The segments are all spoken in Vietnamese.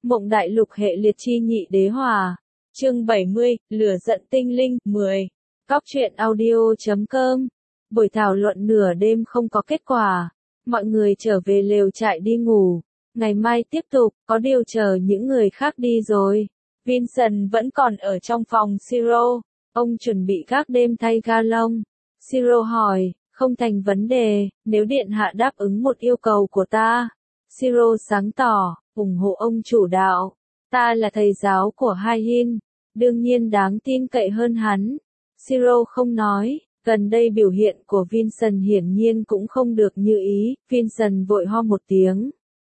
Mộng đại lục hệ liệt chi nhị đế hòa. Chương 70, lửa giận tinh linh, 10. Cóc truyện audio.com. Buổi thảo luận nửa đêm không có kết quả. Mọi người trở về lều trại đi ngủ. Ngày mai tiếp tục, có điều chờ những người khác đi rồi. Vincent vẫn còn ở trong phòng Siro. Ông chuẩn bị gác đêm thay ga lông. Siro hỏi, không thành vấn đề, nếu điện hạ đáp ứng một yêu cầu của ta. Siro sáng tỏ, ủng hộ ông chủ đạo. Ta là thầy giáo của Hai-hin, đương nhiên đáng tin cậy hơn hắn. Siro không nói, gần đây biểu hiện của Vincent hiển nhiên cũng không được như ý. Vincent vội ho một tiếng.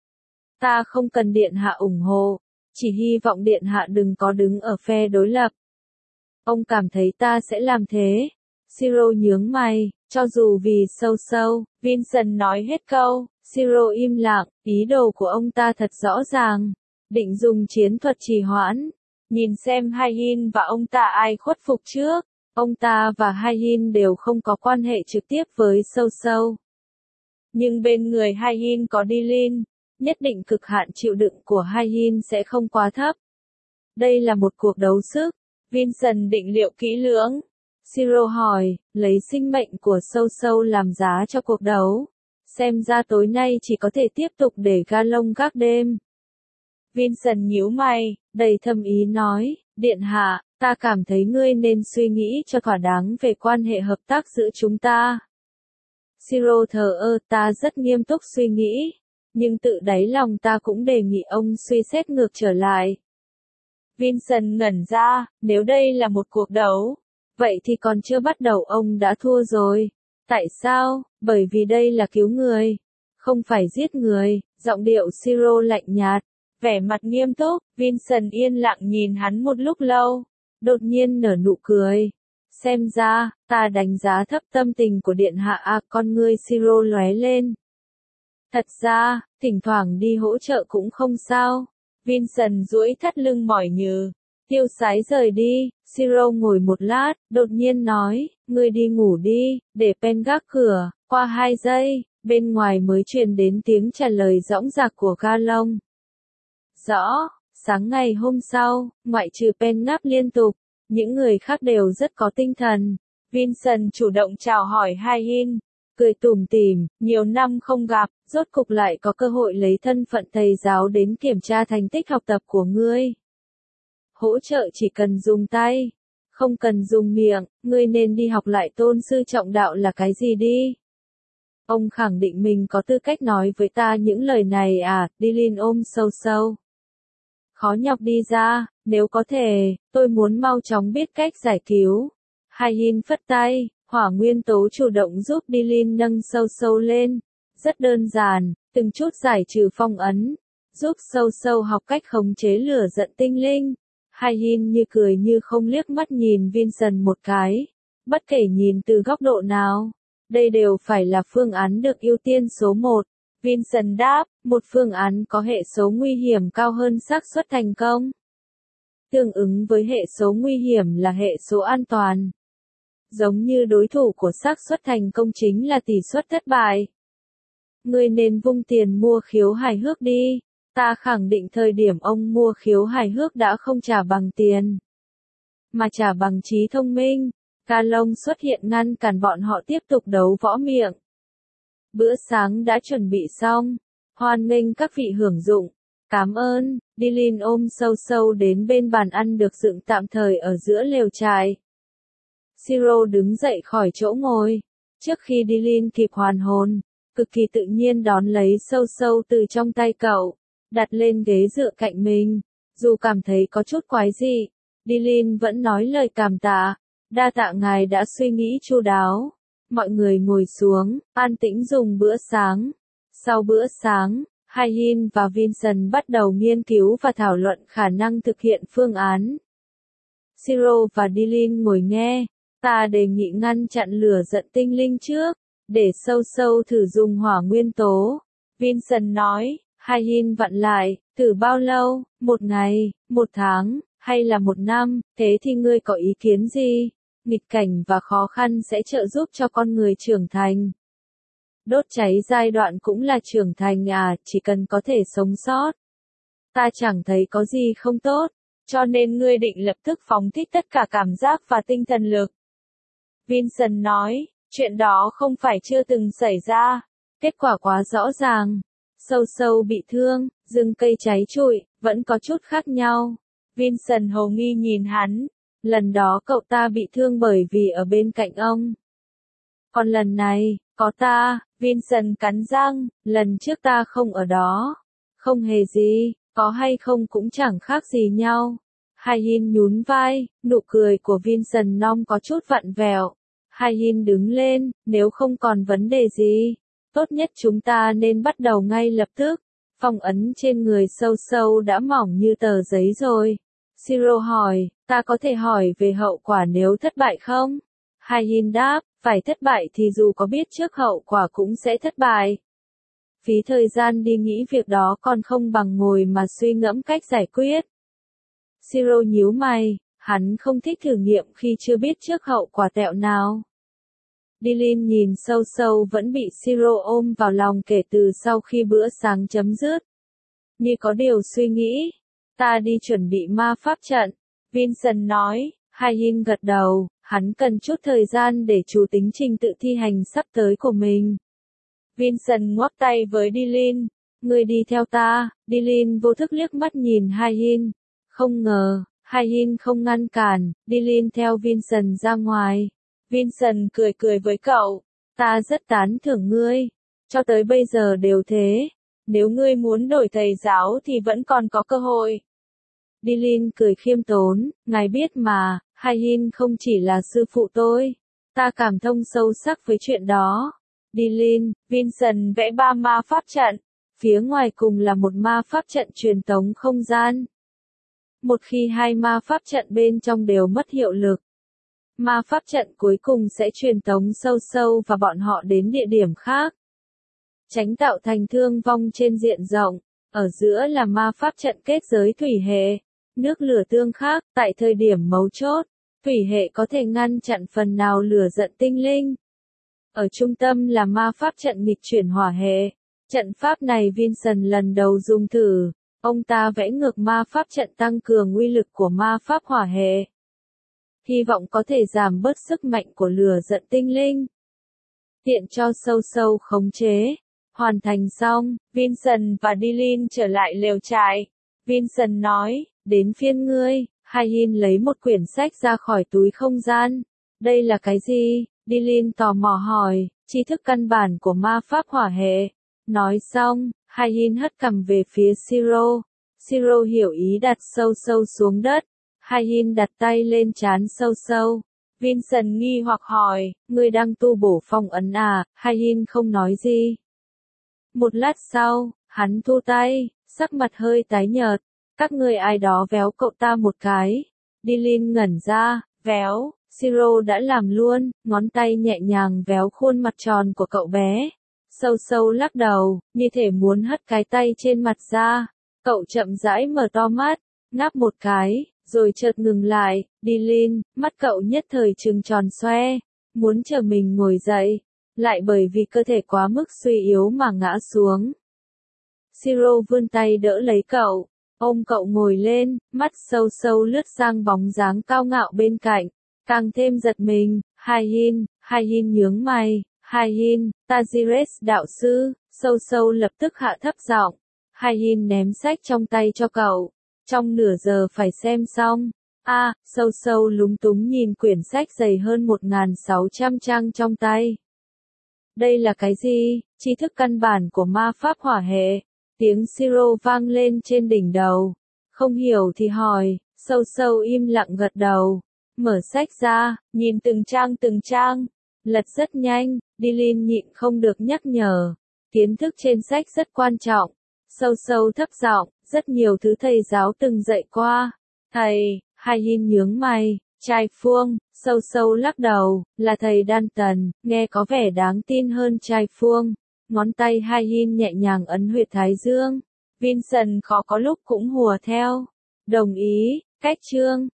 Ta không cần điện hạ ủng hộ, chỉ hy vọng điện hạ đừng có đứng ở phe đối lập. Ông cảm thấy ta sẽ làm thế? Siro nhướng mày, cho dù vì sâu. Vincent nói hết câu. Siro im lặng, ý đồ của ông ta thật rõ ràng. Định dùng chiến thuật trì hoãn. Nhìn xem Hai-hin và ông ta ai khuất phục trước. Ông ta và Hai-hin đều không có quan hệ trực tiếp với sâu. Nhưng bên người Hai-hin có Dilin. Nhất định cực hạn chịu đựng của Hai-hin sẽ không quá thấp. Đây là một cuộc đấu sức. Vincent định liệu kỹ lưỡng. Siro hỏi, lấy sinh mệnh của sâu làm giá cho cuộc đấu. Xem ra tối nay chỉ có thể tiếp tục để ga lông gác đêm. Vincent nhíu mày, đầy thâm ý nói, điện hạ, ta cảm thấy ngươi nên suy nghĩ cho thỏa đáng về quan hệ hợp tác giữa chúng ta. Siro thờ ơ, ta rất nghiêm túc suy nghĩ, nhưng tự đáy lòng ta cũng đề nghị ông suy xét ngược trở lại. Vincent ngẩn ra, nếu đây là một cuộc đấu, vậy thì còn chưa bắt đầu ông đã thua rồi. Tại sao? Bởi vì đây là cứu người, không phải giết người. Giọng điệu Siro lạnh nhạt, vẻ mặt nghiêm túc. Vincent yên lặng nhìn hắn một lúc lâu, đột nhiên nở nụ cười. Xem ra, ta đánh giá thấp tâm tình của điện hạ à, con ngươi Siro lóe lên. Thật ra, thỉnh thoảng đi hỗ trợ cũng không sao. Vincent duỗi thắt lưng mỏi nhừ, tiêu sái rời đi. Siro ngồi một lát, đột nhiên nói, ngươi đi ngủ đi, để Pen gác cửa. Qua 2 giây, bên ngoài mới truyền đến tiếng trả lời dõng dạc của ga lông. Rõ, sáng ngày hôm sau, ngoại trừ Pen ngáp liên tục, những người khác đều rất có tinh thần. Vincent chủ động chào hỏi Hai-hin, cười tủm tỉm, nhiều năm không gặp, rốt cục lại có cơ hội lấy thân phận thầy giáo đến kiểm tra thành tích học tập của ngươi. Hỗ trợ chỉ cần dùng tay, không cần dùng miệng, ngươi nên đi học lại tôn sư trọng đạo là cái gì đi. Ông khẳng định mình có tư cách nói với ta những lời này à? Dilin ôm sâu. Khó nhọc đi ra, nếu có thể, tôi muốn mau chóng biết cách giải cứu. Hai-hin phất tay, hỏa nguyên tố chủ động giúp Dilin nâng sâu lên. Rất đơn giản, từng chút giải trừ phong ấn, giúp sâu học cách khống chế lửa giận tinh linh. Hai-hin như cười như không liếc mắt nhìn Vincent một cái. Bất kể nhìn từ góc độ nào, đây đều phải là phương án được ưu tiên số 1. Vincent đáp, một phương án có hệ số nguy hiểm cao hơn xác suất thành công. Tương ứng với hệ số nguy hiểm là hệ số an toàn. Giống như đối thủ của xác suất thành công chính là tỷ suất thất bại. Ngươi nên vung tiền mua khiếu hài hước đi. Ta khẳng định thời điểm ông mua khiếu hài hước đã không trả bằng tiền, mà trả bằng trí thông minh. Ga lông xuất hiện ngăn cản bọn họ tiếp tục đấu võ miệng. Bữa sáng đã chuẩn bị xong. Hoan nghênh các vị hưởng dụng. Cảm ơn. Dilin ôm sâu đến bên bàn ăn được dựng tạm thời ở giữa lều trại. Siro đứng dậy khỏi chỗ ngồi. Trước khi Dilin kịp hoàn hồn, cực kỳ tự nhiên đón lấy sâu từ trong tay cậu, đặt lên ghế dựa cạnh mình. Dù cảm thấy có chút quái dị, Dilin vẫn nói lời cảm tạ. Đa tạ ngài đã suy nghĩ chu đáo. Mọi người ngồi xuống, an tĩnh dùng bữa sáng. Sau bữa sáng, Hai-hin và Vincent bắt đầu nghiên cứu và thảo luận khả năng thực hiện phương án. Siro và Dilin ngồi nghe. Ta đề nghị ngăn chặn lửa giận tinh linh trước, để sâu thử dùng hỏa nguyên tố. Vincent nói. Hai-hin vặn lại, thử bao lâu? 1 ngày, 1 tháng, hay là 1 năm? Thế thì ngươi có ý kiến gì? Nghịch cảnh và khó khăn sẽ trợ giúp cho con người trưởng thành. Đốt cháy giai đoạn cũng là trưởng thành à, chỉ cần có thể sống sót. Ta chẳng thấy có gì không tốt, cho nên ngươi định lập tức phóng thích tất cả cảm giác và tinh thần lực. Vincent nói, chuyện đó không phải chưa từng xảy ra, kết quả quá rõ ràng. Sâu sâu bị thương, rừng cây cháy trụi, vẫn có chút khác nhau. Vincent hồ nghi nhìn hắn, lần đó cậu ta bị thương bởi vì ở bên cạnh ông. Còn lần này, có ta, Vincent cắn răng, lần trước ta không ở đó. Không hề gì, có hay không cũng chẳng khác gì nhau. Hai-hin nhún vai, nụ cười của Vincent Long có chút vặn vẹo. Hai-hin đứng lên, nếu không còn vấn đề gì, tốt nhất chúng ta nên bắt đầu ngay lập tức. Phong ấn trên người sâu sâu đã mỏng như tờ giấy rồi. Siro hỏi, ta có thể hỏi về hậu quả nếu thất bại không? Hai-hin đáp, phải thất bại thì dù có biết trước hậu quả cũng sẽ thất bại. Phí thời gian đi nghĩ việc đó còn không bằng ngồi mà suy ngẫm cách giải quyết. Siro nhíu mày, hắn không thích thử nghiệm khi chưa biết trước hậu quả tẹo nào. Dylan nhìn sâu sâu vẫn bị Siro ôm vào lòng kể từ sau khi bữa sáng chấm dứt. Như có điều suy nghĩ, ta đi chuẩn bị ma pháp trận. Vincent nói, Hai-hin gật đầu, hắn cần chút thời gian để chú tính trình tự thi hành sắp tới của mình. Vincent ngoắc tay với Dylan, ngươi đi theo ta. Dylan vô thức liếc mắt nhìn Hai-hin. Không ngờ, Hai-hin không ngăn cản, Dylan theo Vincent ra ngoài. Vincent cười cười với cậu, ta rất tán thưởng ngươi, cho tới bây giờ đều thế, nếu ngươi muốn đổi thầy giáo thì vẫn còn có cơ hội. Dylan cười khiêm tốn, ngài biết mà, Hai-hin không chỉ là sư phụ tôi, ta cảm thông sâu sắc với chuyện đó. Dylan, Vincent vẽ 3 ma pháp trận, phía ngoài cùng là một ma pháp trận truyền tống không gian. Một khi 2 ma pháp trận bên trong đều mất hiệu lực, ma pháp trận cuối cùng sẽ truyền tống sâu sâu và bọn họ đến địa điểm khác, tránh tạo thành thương vong trên diện rộng. Ở giữa là ma pháp trận kết giới thủy hệ, nước lửa tương khắc. Tại thời điểm mấu chốt, thủy hệ có thể ngăn chặn phần nào lửa giận tinh linh. Ở trung tâm là ma pháp trận nghịch chuyển hỏa hệ. Trận pháp này Vincent lần đầu dùng thử, ông ta vẽ ngược ma pháp trận tăng cường uy lực của ma pháp hỏa hệ, hy vọng có thể giảm bớt sức mạnh của lửa giận tinh linh, tiện cho sâu sâu khống chế. Hoàn thành xong, Vincent và Dylan trở lại lều trại. Vincent nói, đến phiên ngươi. Hai-hin lấy một quyển sách ra khỏi túi không gian. Đây là cái gì? Dylan tò mò hỏi, tri thức căn bản của ma pháp hỏa hệ. Nói xong, Hai-hin hất cằm về phía Siro. Siro hiểu ý đặt sâu sâu xuống đất. Hai-hin đặt tay lên trán sâu sâu. Vincent nghi hoặc hỏi, ngươi đang tu bổ phong ấn à? Hai-hin không nói gì. Một lát sau, hắn thu tay, sắc mặt hơi tái nhợt. Các ngươi ai đó véo cậu ta một cái. Dylan ngẩn ra, véo. Siro đã làm luôn, ngón tay nhẹ nhàng véo khuôn mặt tròn của cậu bé. Sâu sâu lắc đầu, như thể muốn hất cái tay trên mặt ra. Cậu chậm rãi mở to mắt, ngáp một cái, rồi chợt ngừng lại. Dylan, mắt cậu nhất thời trừng tròn xoe, muốn chờ mình ngồi dậy, lại bởi vì cơ thể quá mức suy yếu mà ngã xuống. Siro vươn tay đỡ lấy cậu, ôm cậu ngồi lên, mắt sâu sâu lướt sang bóng dáng cao ngạo bên cạnh, càng thêm giật mình. Hai-hin nhướng mày. Hai-hin, Tajiret đạo sư. Sâu sâu lập tức hạ thấp giọng. Hai-hin ném sách trong tay cho cậu. Trong nửa giờ phải xem xong. Sâu sâu lúng túng nhìn quyển sách dày hơn 1.600 trang trong tay. Đây là cái gì? Tri thức căn bản của ma pháp hỏa hệ. Tiếng Siro vang lên trên đỉnh đầu. Không hiểu thì hỏi. Sâu sâu im lặng gật đầu. Mở sách ra, nhìn từng trang. Lật rất nhanh. Dylan nhịn không được nhắc nhở. Kiến thức trên sách rất quan trọng. Sâu sâu thấp giọng, rất nhiều thứ thầy giáo từng dạy qua. Thầy, Hai-hin nhướng mày. Trai Phương. Sâu sâu lắc đầu, là thầy Danton, nghe có vẻ đáng tin hơn Trai Phương. Ngón tay Hai-hin nhẹ nhàng ấn huyệt thái dương. Vincent khó có lúc cũng hùa theo. Đồng ý, cách chương.